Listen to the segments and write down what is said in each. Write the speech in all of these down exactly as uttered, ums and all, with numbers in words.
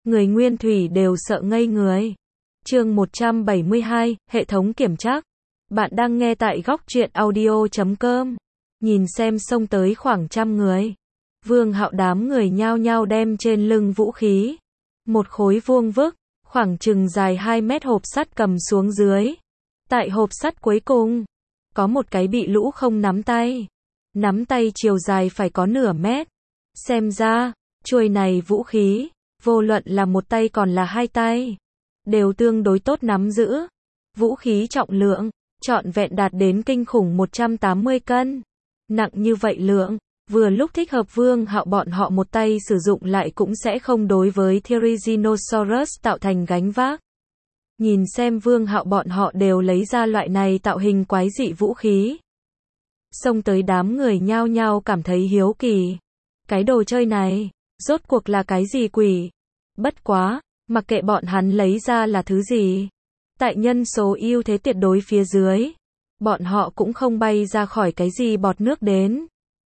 người nguyên thủy đều sợ ngây người. Chương một trăm bảy mươi hai, hệ thống kiểm trắc. Bạn đang nghe tại góc truyện audio chấm com. Nhìn xem xông tới khoảng trăm người. Vương Hạo đám người nhao nhao đem trên lưng vũ khí. Một khối vuông vức, khoảng chừng dài hai mét hộp sắt cầm xuống dưới. Tại hộp sắt cuối cùng, có một cái bị lũ không nắm tay. Nắm tay chiều dài phải có nửa mét. Xem ra, chuôi này vũ khí, vô luận là một tay còn là hai tay, đều tương đối tốt nắm giữ. Vũ khí trọng lượng, trọn vẹn đạt đến kinh khủng một trăm tám mươi cân. Nặng như vậy lượng, vừa lúc thích hợp Vương Hạo bọn họ một tay sử dụng lại cũng sẽ không đối với Therizinosaurus tạo thành gánh vác. Nhìn xem Vương Hạo bọn họ đều lấy ra loại này tạo hình quái dị vũ khí. Xông tới đám người nhao nhao cảm thấy hiếu kỳ. Cái đồ chơi này, rốt cuộc là cái gì quỷ? Bất quá, mặc kệ bọn hắn lấy ra là thứ gì. Tại nhân số ưu thế tuyệt đối phía dưới, bọn họ cũng không bay ra khỏi cái gì bọt nước đến.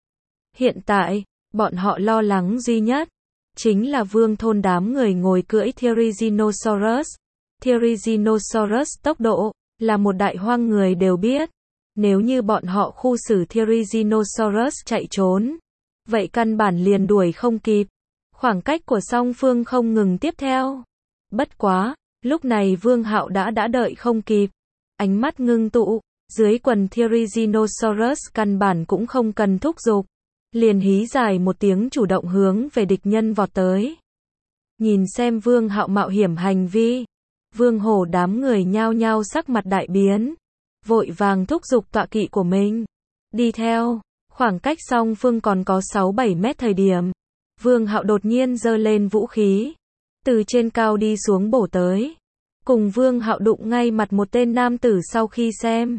Hiện tại, bọn họ lo lắng duy nhất, chính là Vương thôn đám người ngồi cưỡi Therizinosaurus. Therizinosaurus tốc độ, là một đại hoang người đều biết. Nếu như bọn họ khu xử Therizinosaurus chạy trốn, vậy căn bản liền đuổi không kịp. Khoảng cách của song phương không ngừng tiếp theo. Bất quá, lúc này Vương Hạo đã đã đợi không kịp. Ánh mắt ngưng tụ, dưới quần Therizinosaurus căn bản cũng không cần thúc giục. Liền hí dài một tiếng chủ động hướng về địch nhân vọt tới. Nhìn xem Vương Hạo mạo hiểm hành vi, Vương Hổ đám người nhao nhao sắc mặt đại biến. Vội vàng thúc giục tọa kỵ của mình. Đi theo, khoảng cách song phương còn có sáu bảy mét thời điểm. Vương Hạo đột nhiên giơ lên vũ khí. Từ trên cao đi xuống bổ tới. Cùng Vương Hạo đụng ngay mặt một tên nam tử sau khi xem.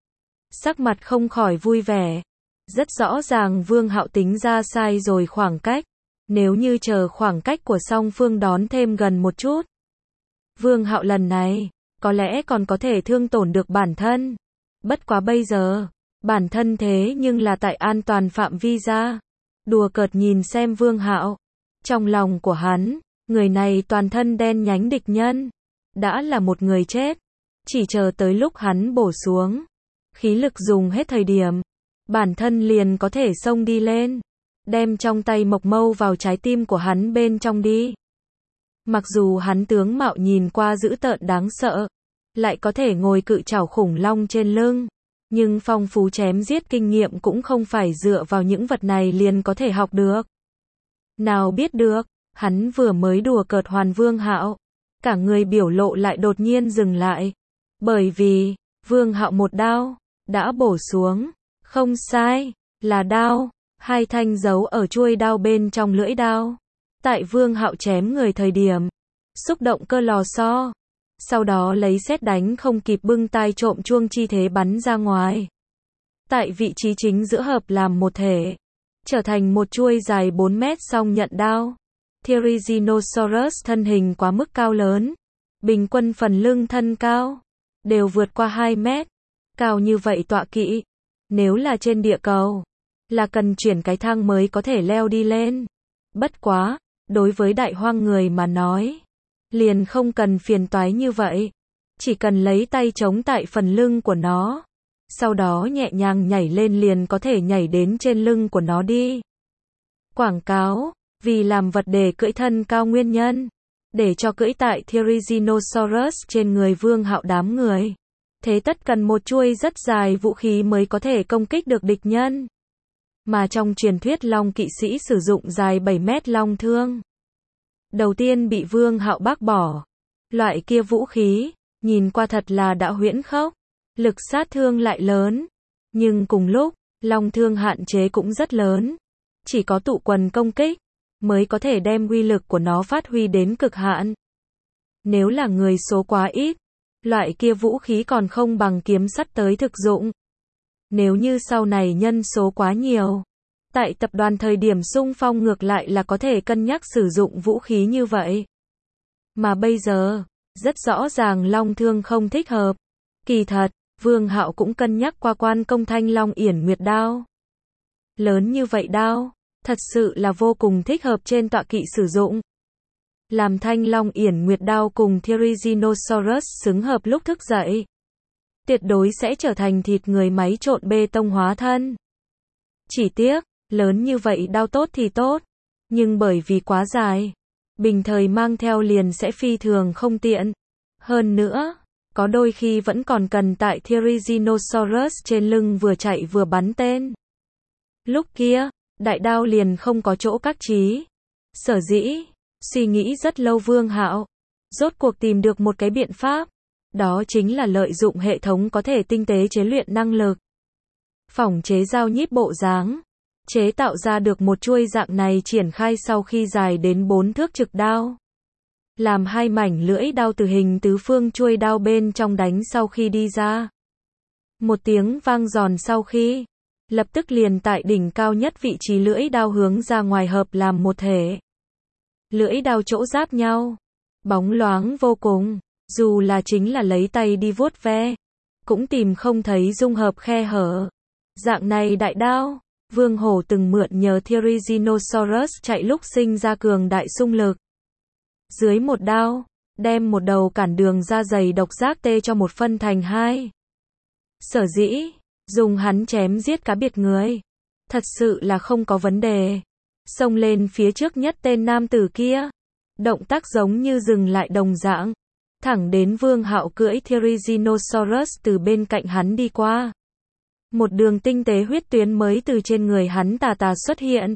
Sắc mặt không khỏi vui vẻ. Rất rõ ràng Vương Hạo tính ra sai rồi khoảng cách. Nếu như chờ khoảng cách của song phương đón thêm gần một chút. Vương Hạo lần này, có lẽ còn có thể thương tổn được bản thân. Bất quá bây giờ, bản thân thế nhưng là tại an toàn phạm vi ra. Đùa cợt nhìn xem Vương Hạo. Trong lòng của hắn, người này toàn thân đen nhánh địch nhân. Đã là một người chết. Chỉ chờ tới lúc hắn bổ xuống. Khí lực dùng hết thời điểm. Bản thân liền có thể xông đi lên. Đem trong tay mộc mâu vào trái tim của hắn bên trong đi. Mặc dù hắn tướng mạo nhìn qua dữ tợn đáng sợ. Lại có thể ngồi cự trảo khủng long trên lưng. Nhưng phong phú chém giết kinh nghiệm cũng không phải dựa vào những vật này liền có thể học được. Nào biết được, hắn vừa mới đùa cợt hoàn Vương Hạo. Cả người biểu lộ lại đột nhiên dừng lại. Bởi vì, Vương Hạo một đao, đã bổ xuống. Không sai, là đao. Hai thanh dấu ở chuôi đao bên trong lưỡi đao. Tại Vương Hạo chém người thời điểm. Xúc động cơ lò xo. Sau đó lấy sét đánh không kịp bưng tai trộm chuông chi thế bắn ra ngoài. Tại vị trí chính giữa hợp làm một thể. Trở thành một chuôi dài bốn mét song nhận đao. Therizinosaurus thân hình quá mức cao lớn. Bình quân phần lưng thân cao. Đều vượt qua hai mét. Cao như vậy tọa kỵ. Nếu là trên địa cầu. Là cần chuyển cái thang mới có thể leo đi lên. Bất quá, đối với đại hoang người mà nói. Liền không cần phiền toái như vậy. Chỉ cần lấy tay chống tại phần lưng của nó. Sau đó nhẹ nhàng nhảy lên liền có thể nhảy đến trên lưng của nó đi. Quảng cáo, vì làm vật để cưỡi thân cao nguyên nhân. Để cho cưỡi tại Therizinosaurus trên người Vương Hạo đám người. Thế tất cần một chuôi rất dài vũ khí mới có thể công kích được địch nhân. Mà trong truyền thuyết long kỵ sĩ sử dụng dài bảy mét long thương. Đầu tiên bị Vương Hạo bác bỏ. Loại kia vũ khí, nhìn qua thật là đã huyễn khốc. Lực sát thương lại lớn. Nhưng cùng lúc, long thương hạn chế cũng rất lớn. Chỉ có tụ quần công kích, mới có thể đem uy lực của nó phát huy đến cực hạn. Nếu là người số quá ít, loại kia vũ khí còn không bằng kiếm sắt tới thực dụng. Nếu như sau này nhân số quá nhiều. Tại tập đoàn thời điểm xung phong ngược lại là có thể cân nhắc sử dụng vũ khí như vậy. Mà bây giờ, rất rõ ràng long thương không thích hợp. Kỳ thật, Vương Hạo cũng cân nhắc qua quan công thanh long yển nguyệt đao. Lớn như vậy đao, thật sự là vô cùng thích hợp trên tọa kỵ sử dụng. làm Thanh Long Yển Nguyệt Đao cùng Therizinosaurus xứng hợp lúc thức dậy. Tuyệt đối sẽ trở thành thịt người máy trộn bê tông hóa thân. Chỉ tiếc, lớn như vậy đao tốt thì tốt, nhưng bởi vì quá dài, bình thời mang theo liền sẽ phi thường không tiện. Hơn nữa, có đôi khi vẫn còn cần tại Therizinosaurus trên lưng vừa chạy vừa bắn tên. Lúc kia, đại đao liền không có chỗ các trí. Sở dĩ, suy nghĩ rất lâu Vương Hạo, rốt cuộc tìm được một cái biện pháp. Đó chính là lợi dụng hệ thống có thể tinh tế chế luyện năng lực. Phỏng chế dao nhíp bộ dáng. Chế tạo ra được một chuôi dạng này triển khai sau khi dài đến bốn thước trực đao. Làm hai mảnh lưỡi đao từ hình tứ phương chuôi đao bên trong đánh sau khi đi ra. Một tiếng vang giòn sau khi, lập tức liền tại đỉnh cao nhất vị trí lưỡi đao hướng ra ngoài hợp làm một thể. Lưỡi đao chỗ giáp nhau, bóng loáng vô cùng, dù là chính là lấy tay đi vuốt ve, cũng tìm không thấy dung hợp khe hở. Dạng này đại đao, Vương Hổ từng mượn nhờ Therizinosaurus chạy lúc sinh ra cường đại xung lực. Dưới một đao, đem một đầu cản đường da dày độc giác tê cho một phân thành hai. Sở dĩ, dùng hắn chém giết cá biệt người, thật sự là không có vấn đề. Xông lên phía trước nhất tên nam tử kia, động tác giống như dừng lại đồng dạng, thẳng đến Vương Hạo cưỡi Therizinosaurus từ bên cạnh hắn đi qua. Một đường tinh tế huyết tuyến mới từ trên người hắn tà tà xuất hiện.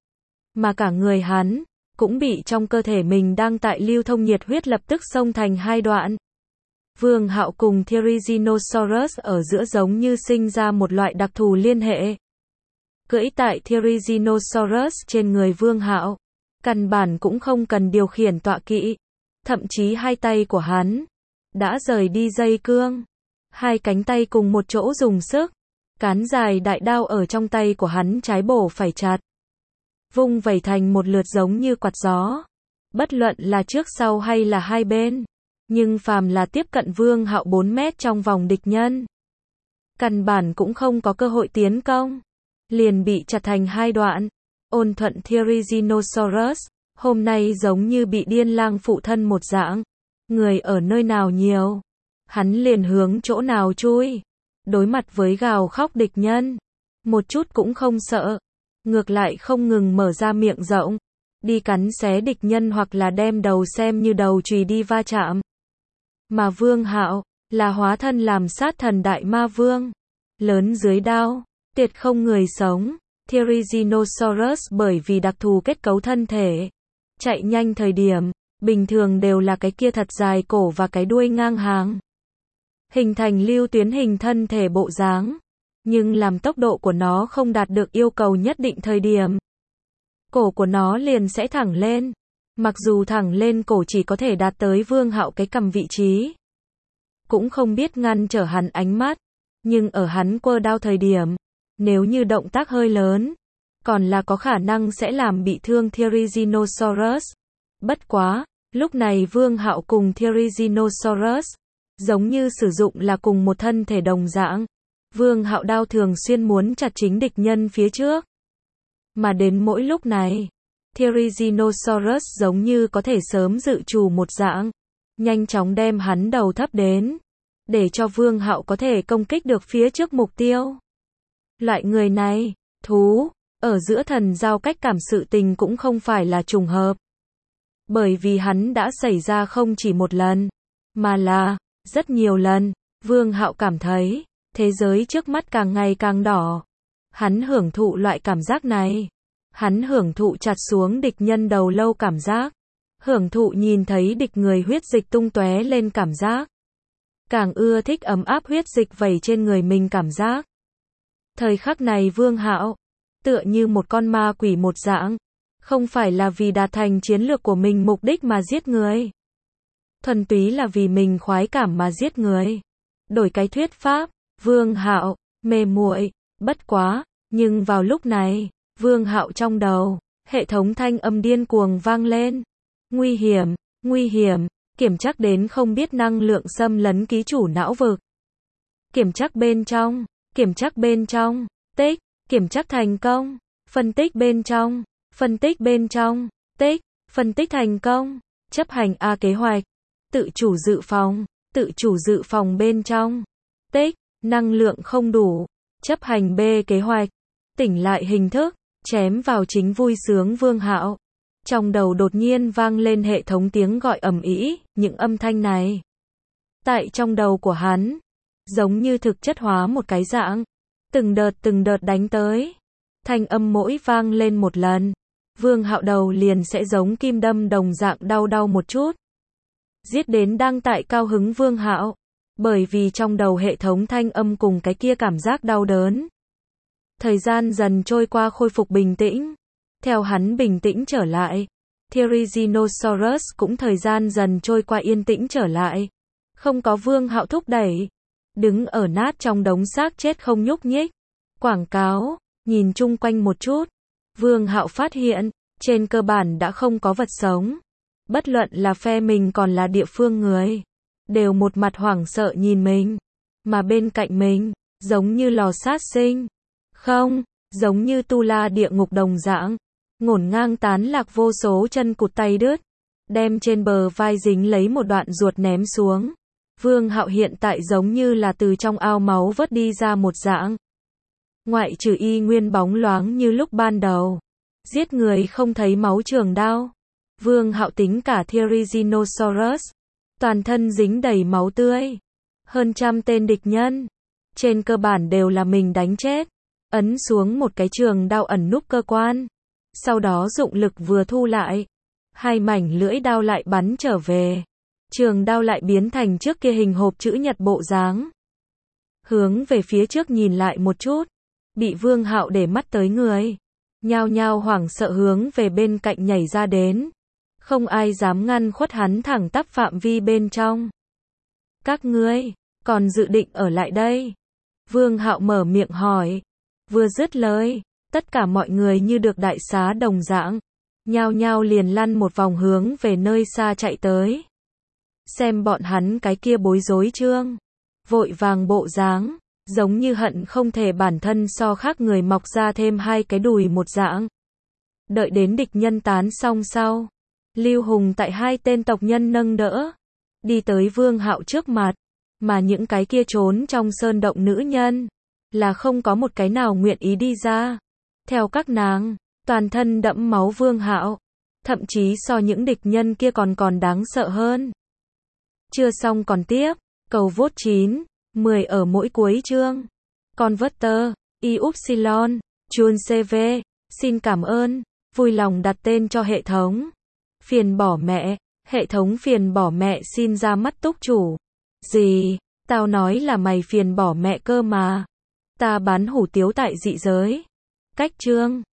Mà cả người hắn, cũng bị trong cơ thể mình đang tại lưu thông nhiệt huyết lập tức xông thành hai đoạn. Vương Hạo cùng Therizinosaurus ở giữa giống như sinh ra một loại đặc thù liên hệ. Cưỡi tại Therizinosaurus trên người Vương Hạo, căn bản cũng không cần điều khiển tọa kỵ, thậm chí hai tay của hắn đã rời đi dây cương, hai cánh tay cùng một chỗ dùng sức, cán dài đại đao ở trong tay của hắn trái bổ phải chặt, vung vẩy thành một lượt giống như quạt gió, bất luận là trước sau hay là hai bên, nhưng phàm là tiếp cận Vương Hạo bốn mét trong vòng địch nhân, căn bản cũng không có cơ hội tiến công, liền bị chặt thành hai đoạn. Ôn thuận Therizinosaurus, hôm nay giống như bị điên lang phụ thân một dạng, người ở nơi nào nhiều, hắn liền hướng chỗ nào chui. Đối mặt với gào khóc địch nhân, một chút cũng không sợ, ngược lại không ngừng mở ra miệng rộng, đi cắn xé địch nhân hoặc là đem đầu xem như đầu chùy đi va chạm. Mà Vương Hạo, là hóa thân làm sát thần đại ma vương, lớn dưới đao, tuyệt không người sống. Therizinosaurus bởi vì đặc thù kết cấu thân thể, chạy nhanh thời điểm, bình thường đều là cái kia thật dài cổ và cái đuôi ngang hàng. Hình thành lưu tuyến hình thân thể bộ dáng, nhưng làm tốc độ của nó không đạt được yêu cầu nhất định thời điểm, cổ của nó liền sẽ thẳng lên. Mặc dù thẳng lên cổ chỉ có thể đạt tới Vương Hạo cái cằm vị trí, cũng không biết ngăn trở hắn ánh mắt, nhưng ở hắn quơ đao thời điểm, nếu như động tác hơi lớn, còn là có khả năng sẽ làm bị thương Therizinosaurus. Bất quá, lúc này Vương Hạo cùng Therizinosaurus, giống như sử dụng là cùng một thân thể đồng dạng. Vương Hạo đao thường xuyên muốn chặt chính địch nhân phía trước. Mà đến mỗi lúc này, Therizinosaurus giống như có thể sớm dự trù một dạng, nhanh chóng đem hắn đầu thấp đến, để cho Vương Hạo có thể công kích được phía trước mục tiêu. Loại người này, thú, ở giữa thần giao cách cảm sự tình cũng không phải là trùng hợp. Bởi vì hắn đã xảy ra không chỉ một lần, mà là rất nhiều lần. Vương Hạo cảm thấy, thế giới trước mắt càng ngày càng đỏ. Hắn hưởng thụ loại cảm giác này. Hắn hưởng thụ chặt xuống địch nhân đầu lâu cảm giác. Hưởng thụ nhìn thấy địch người huyết dịch tung tóe lên cảm giác. Càng ưa thích ấm áp huyết dịch vẩy trên người mình cảm giác. Thời khắc này Vương Hạo, tựa như một con ma quỷ một dạng, không phải là vì đạt thành chiến lược của mình mục đích mà giết người. Thuần túy là vì mình khoái cảm mà giết người. Đổi cái thuyết pháp, Vương Hạo, mê muội, bất quá, nhưng vào lúc này, Vương Hạo trong đầu, hệ thống thanh âm điên cuồng vang lên. Nguy hiểm, nguy hiểm, kiểm chắc đến không biết năng lượng xâm lấn ký chủ não vực. Kiểm chắc bên trong, kiểm chắc bên trong, tích, kiểm chắc thành công, phân tích bên trong, phân tích bên trong, tích, phân tích thành công, chấp hành A kế hoạch, tự chủ dự phòng, tự chủ dự phòng bên trong, tích, năng lượng không đủ, chấp hành B kế hoạch, tỉnh lại hình thức, chém vào chính vui sướng Vương Hạo. Trong đầu đột nhiên vang lên hệ thống tiếng gọi ầm ĩ, những âm thanh này. Tại trong đầu của hắn, giống như thực chất hóa một cái dạng, từng đợt từng đợt đánh tới. Thanh âm mỗi vang lên một lần, Vương Hạo đầu liền sẽ giống kim đâm đồng dạng đau đau một chút. Giết đến đang tại cao hứng Vương Hạo, bởi vì trong đầu hệ thống thanh âm cùng cái kia cảm giác đau đớn. Thời gian dần trôi qua khôi phục bình tĩnh. Theo hắn bình tĩnh trở lại, Therizinosaurus cũng thời gian dần trôi qua yên tĩnh trở lại. Không có Vương Hạo thúc đẩy, đứng ở nát trong đống xác chết không nhúc nhích. Quảng cáo, nhìn chung quanh một chút, Vương Hạo phát hiện, trên cơ bản đã không có vật sống. Bất luận là phe mình còn là địa phương người, đều một mặt hoảng sợ nhìn mình, mà bên cạnh mình, giống như lò sát sinh. Không, giống như tu la địa ngục đồng dạng, ngổn ngang tán lạc vô số chân cụt tay đứt, đem trên bờ vai dính lấy một đoạn ruột ném xuống. Vương Hạo hiện tại giống như là từ trong ao máu vớt đi ra một dạng. Ngoại trừ y nguyên bóng loáng như lúc ban đầu. Giết người không thấy máu trường đao. Vương Hạo tính cả Therizinosaurus, toàn thân dính đầy máu tươi. Hơn trăm tên địch nhân, trên cơ bản đều là mình đánh chết. Ấn xuống một cái trường đao ẩn núp cơ quan. Sau đó dụng lực vừa thu lại, hai mảnh lưỡi đao lại bắn trở về. Trường đao lại biến thành trước kia hình hộp chữ nhật bộ dáng. Hướng về phía trước nhìn lại một chút, bị Vương Hạo để mắt tới người, nhao nhao hoảng sợ hướng về bên cạnh nhảy ra đến. Không ai dám ngăn khuất hắn thẳng tắp phạm vi bên trong. Các ngươi, còn dự định ở lại đây? Vương Hạo mở miệng hỏi. Vừa dứt lời, tất cả mọi người như được đại xá đồng dạng, nhao nhao liền lăn một vòng hướng về nơi xa chạy tới. Xem bọn hắn cái kia bối rối trương, vội vàng bộ dáng, giống như hận không thể bản thân so khác người mọc ra thêm hai cái đùi một dạng. Đợi đến địch nhân tán xong sau, Lưu Hùng tại hai tên tộc nhân nâng đỡ, đi tới Vương Hạo trước mặt, mà những cái kia trốn trong sơn động nữ nhân, là không có một cái nào nguyện ý đi ra. Theo các nàng, toàn thân đẫm máu Vương Hạo, thậm chí so những địch nhân kia còn còn đáng sợ hơn. Chưa xong còn tiếp, cầu vote chín, mười ở mỗi cuối chương. Converter, i upsilon, Chun xê vê, xin cảm ơn, vui lòng đặt tên cho hệ thống. Phiền bỏ mẹ, hệ thống phiền bỏ mẹ xin ra mắt túc chủ. Gì, tao nói là mày phiền bỏ mẹ cơ mà. Ta bán hủ tiếu tại dị giới. Cách chương.